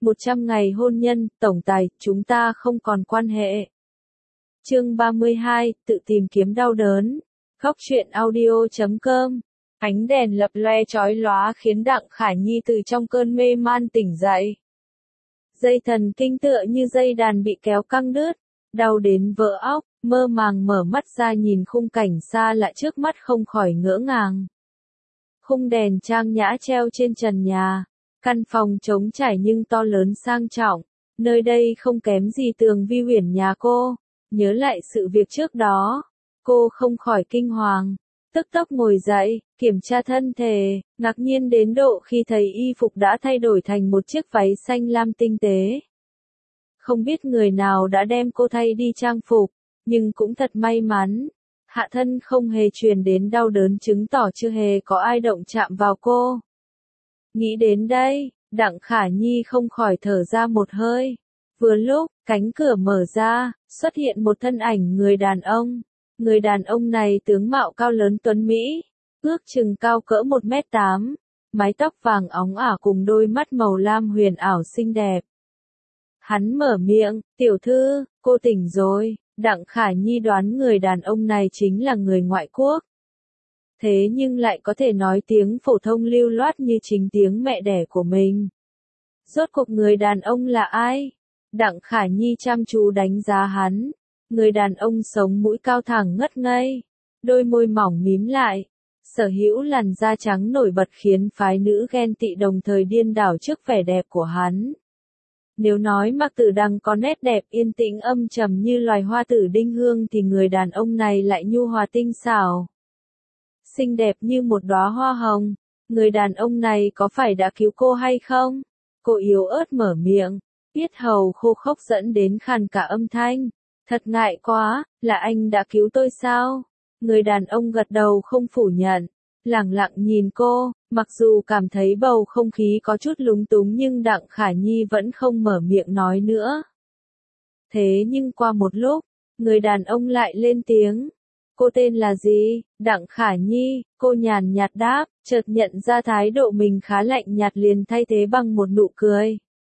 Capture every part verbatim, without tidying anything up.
một trăm ngày hôn nhân, tổng tài, chúng ta không còn quan hệ. Chương ba mươi hai, tự tìm kiếm đau đớn. Góc truyện audio chấm com. Ánh đèn lập loe chói lóa khiến Đặng Khả Nhi từ trong cơn mê man tỉnh dậy. Dây thần kinh tựa như dây đàn bị kéo căng đứt, đau đến vỡ óc, mơ màng mở mắt ra nhìn khung cảnh xa lạ trước mắt không khỏi ngỡ ngàng. Khung đèn trang nhã treo trên trần nhà, căn phòng trống trải nhưng to lớn sang trọng, nơi đây không kém gì tường vi huyền nhà cô. Nhớ lại sự việc trước đó, cô không khỏi kinh hoàng, tức tốc ngồi dậy, kiểm tra thân thể, ngạc nhiên đến độ khi thấy y phục đã thay đổi thành một chiếc váy xanh lam tinh tế. Không biết người nào đã đem cô thay đi trang phục, nhưng cũng thật may mắn, hạ thân không hề truyền đến đau đớn chứng tỏ chưa hề có ai động chạm vào cô. Nghĩ đến đây, Đặng Khả Nhi không khỏi thở ra một hơi. Vừa lúc, cánh cửa mở ra, xuất hiện một thân ảnh người đàn ông. Người đàn ông này tướng mạo cao lớn tuấn Mỹ, ước chừng cao cỡ một mét tám, mái tóc vàng óng ả cùng đôi mắt màu lam huyền ảo xinh đẹp. Hắn mở miệng, tiểu thư, cô tỉnh rồi. Đặng Khả Nhi đoán người đàn ông này chính là người ngoại quốc. Thế nhưng lại có thể nói tiếng phổ thông lưu loát như chính tiếng mẹ đẻ của mình. Rốt cuộc người đàn ông là ai? Đặng Khả Nhi chăm chú đánh giá hắn. Người đàn ông sống mũi cao thẳng ngất ngây, đôi môi mỏng mím lại, sở hữu làn da trắng nổi bật khiến phái nữ ghen tị đồng thời điên đảo trước vẻ đẹp của hắn. Nếu nói Mạc Tử Đằng có nét đẹp yên tĩnh âm trầm như loài hoa tử đinh hương thì người đàn ông này lại nhu hòa tinh xảo, xinh đẹp như một đóa hoa hồng. Người đàn ông này có phải đã cứu cô hay không? Cô yếu ớt mở miệng, yết hầu khô khốc dẫn đến khàn cả âm thanh. Thật ngại quá, là anh đã cứu tôi sao? Người đàn ông gật đầu không phủ nhận, lẳng lặng nhìn cô, mặc dù cảm thấy bầu không khí có chút lúng túng nhưng Đặng Khả Nhi vẫn không mở miệng nói nữa. Thế nhưng qua một lúc, người đàn ông lại lên tiếng. Cô tên là gì? Đặng Khả Nhi, cô nhàn nhạt đáp, chợt nhận ra thái độ mình khá lạnh nhạt liền thay thế bằng một nụ cười.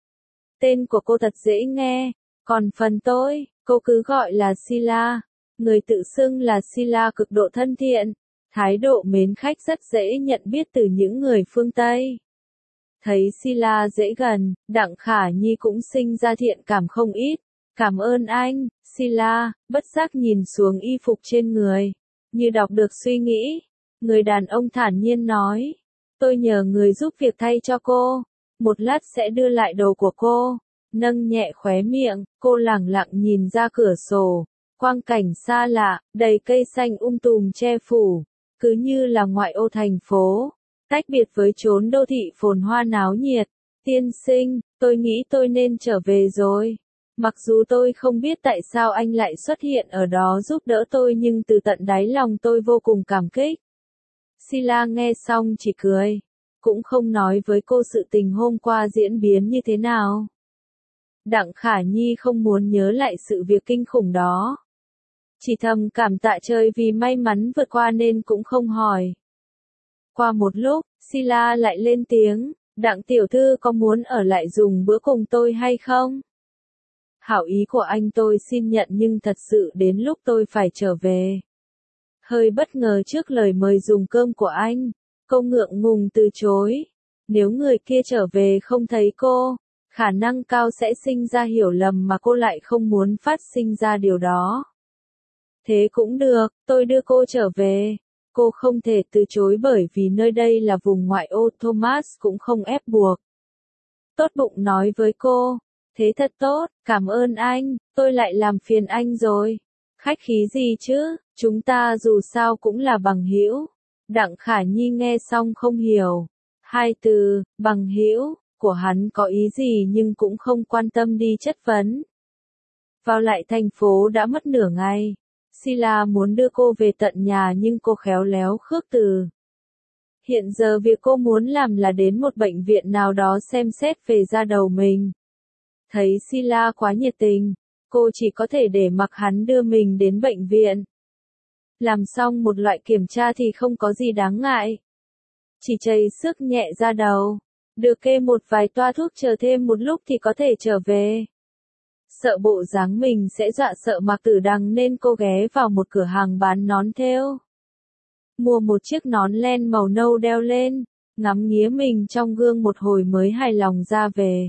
Tên của cô thật dễ nghe, còn phần tôi, cô cứ gọi là Sila. Người tự xưng là Sila cực độ thân thiện, thái độ mến khách rất dễ nhận biết từ những người phương Tây. Thấy Sila dễ gần, Đặng Khả Nhi cũng sinh ra thiện cảm không ít. Cảm ơn anh, Sila, bất giác nhìn xuống y phục trên người, như đọc được suy nghĩ. Người đàn ông thản nhiên nói, tôi nhờ người giúp việc thay cho cô, một lát sẽ đưa lại đồ của cô. Nâng nhẹ khóe miệng, cô lẳng lặng nhìn ra cửa sổ, quang cảnh xa lạ, đầy cây xanh um tùm che phủ, cứ như là ngoại ô thành phố, tách biệt với chốn đô thị phồn hoa náo nhiệt. Tiên sinh, tôi nghĩ tôi nên trở về rồi. Mặc dù tôi không biết tại sao anh lại xuất hiện ở đó giúp đỡ tôi nhưng từ tận đáy lòng tôi vô cùng cảm kích. Sila nghe xong chỉ cười, cũng không nói với cô sự tình hôm qua diễn biến như thế nào. Đặng Khả Nhi không muốn nhớ lại sự việc kinh khủng đó. Chỉ thầm cảm tạ trời vì may mắn vượt qua nên cũng không hỏi. Qua một lúc, Sila lại lên tiếng, Đặng tiểu thư có muốn ở lại dùng bữa cùng tôi hay không? Hảo ý của anh tôi xin nhận nhưng thật sự đến lúc tôi phải trở về. Hơi bất ngờ trước lời mời dùng cơm của anh, cô ngượng ngùng từ chối. Nếu người kia trở về không thấy cô, khả năng cao sẽ sinh ra hiểu lầm mà cô lại không muốn phát sinh ra điều đó. Thế cũng được, tôi đưa cô trở về. Cô không thể từ chối bởi vì nơi đây là vùng ngoại ô, Thomas cũng không ép buộc. Tốt bụng nói với cô, thế thật tốt, cảm ơn anh, tôi lại làm phiền anh rồi. Khách khí gì chứ, chúng ta dù sao cũng là bằng hữu. Đặng Khả Nhi nghe xong không hiểu. Hai từ, bằng hữu, của hắn có ý gì nhưng cũng không quan tâm đi chất vấn. Vào lại thành phố đã mất nửa ngày. Sila muốn đưa cô về tận nhà nhưng cô khéo léo khước từ. Hiện giờ việc cô muốn làm là đến một bệnh viện nào đó xem xét về da đầu mình. Thấy Sila quá nhiệt tình, cô chỉ có thể để mặc hắn đưa mình đến bệnh viện. Làm xong một loại kiểm tra thì không có gì đáng ngại. Chỉ chảy xước nhẹ da đầu. được kê một vài toa thuốc chờ thêm một lúc thì có thể trở về. Sợ bộ dáng mình sẽ dọa sợ Mạc Tử Đằng nên cô ghé vào một cửa hàng bán nón thêu. Mua một chiếc nón len màu nâu đeo lên, ngắm nghía mình trong gương một hồi mới hài lòng ra về.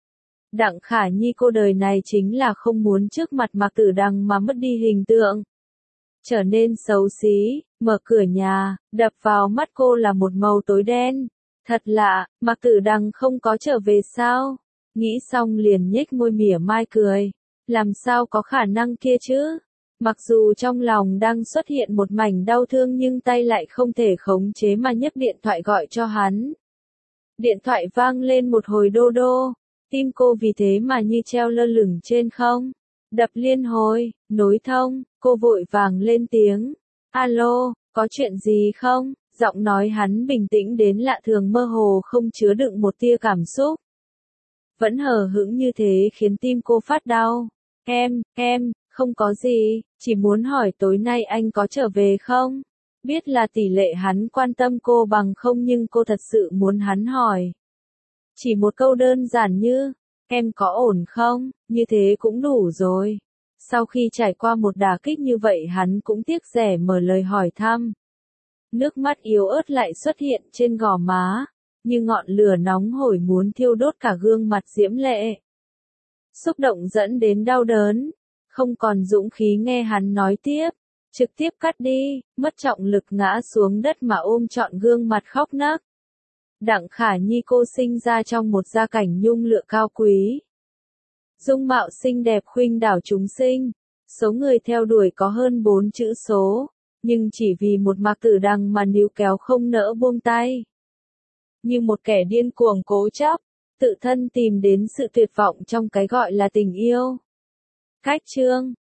Đặng Khả Nhi cô đời này chính là không muốn trước mặt Mạc Tử Đằng mà mất đi hình tượng. Trở nên xấu xí, mở cửa nhà, đập vào mắt cô là một màu tối đen. Thật lạ, Mạc Tử Đằng không có trở về sao? Nghĩ xong liền nhếch môi mỉa mai cười. Làm sao có khả năng kia chứ? Mặc dù trong lòng đang xuất hiện một mảnh đau thương nhưng tay lại không thể khống chế mà nhấc điện thoại gọi cho hắn. Điện thoại vang lên một hồi đô đô. Tim cô vì thế mà như treo lơ lửng trên không. Đập liên hồi, nối thông, cô vội vàng lên tiếng. Alo, có chuyện gì không? Giọng nói hắn bình tĩnh đến lạ thường mơ hồ không chứa đựng một tia cảm xúc. Vẫn hờ hững như thế khiến tim cô phát đau. Em, em, không có gì, chỉ muốn hỏi tối nay anh có trở về không? Biết là tỷ lệ hắn quan tâm cô bằng không nhưng cô thật sự muốn hắn hỏi. Chỉ một câu đơn giản như, em có ổn không? Như thế cũng đủ rồi. Sau khi trải qua một đả kích như vậy hắn cũng tiếc rẻ mở lời hỏi thăm. Nước mắt yếu ớt lại xuất hiện trên gò má, như ngọn lửa nóng hổi muốn thiêu đốt cả gương mặt diễm lệ. Xúc động dẫn đến đau đớn, không còn dũng khí nghe hắn nói tiếp, trực tiếp cắt đi, mất trọng lực ngã xuống đất mà ôm trọn gương mặt khóc nấc. Đặng Khả Nhi cô sinh ra trong một gia cảnh nhung lụa cao quý. Dung mạo xinh đẹp khuynh đảo chúng sinh, số người theo đuổi có hơn bốn chữ số, nhưng chỉ vì một Mạc Tử Đằng mà níu kéo không nỡ buông tay. Như một kẻ điên cuồng cố chấp, tự thân tìm đến sự tuyệt vọng trong cái gọi là tình yêu. Cách chương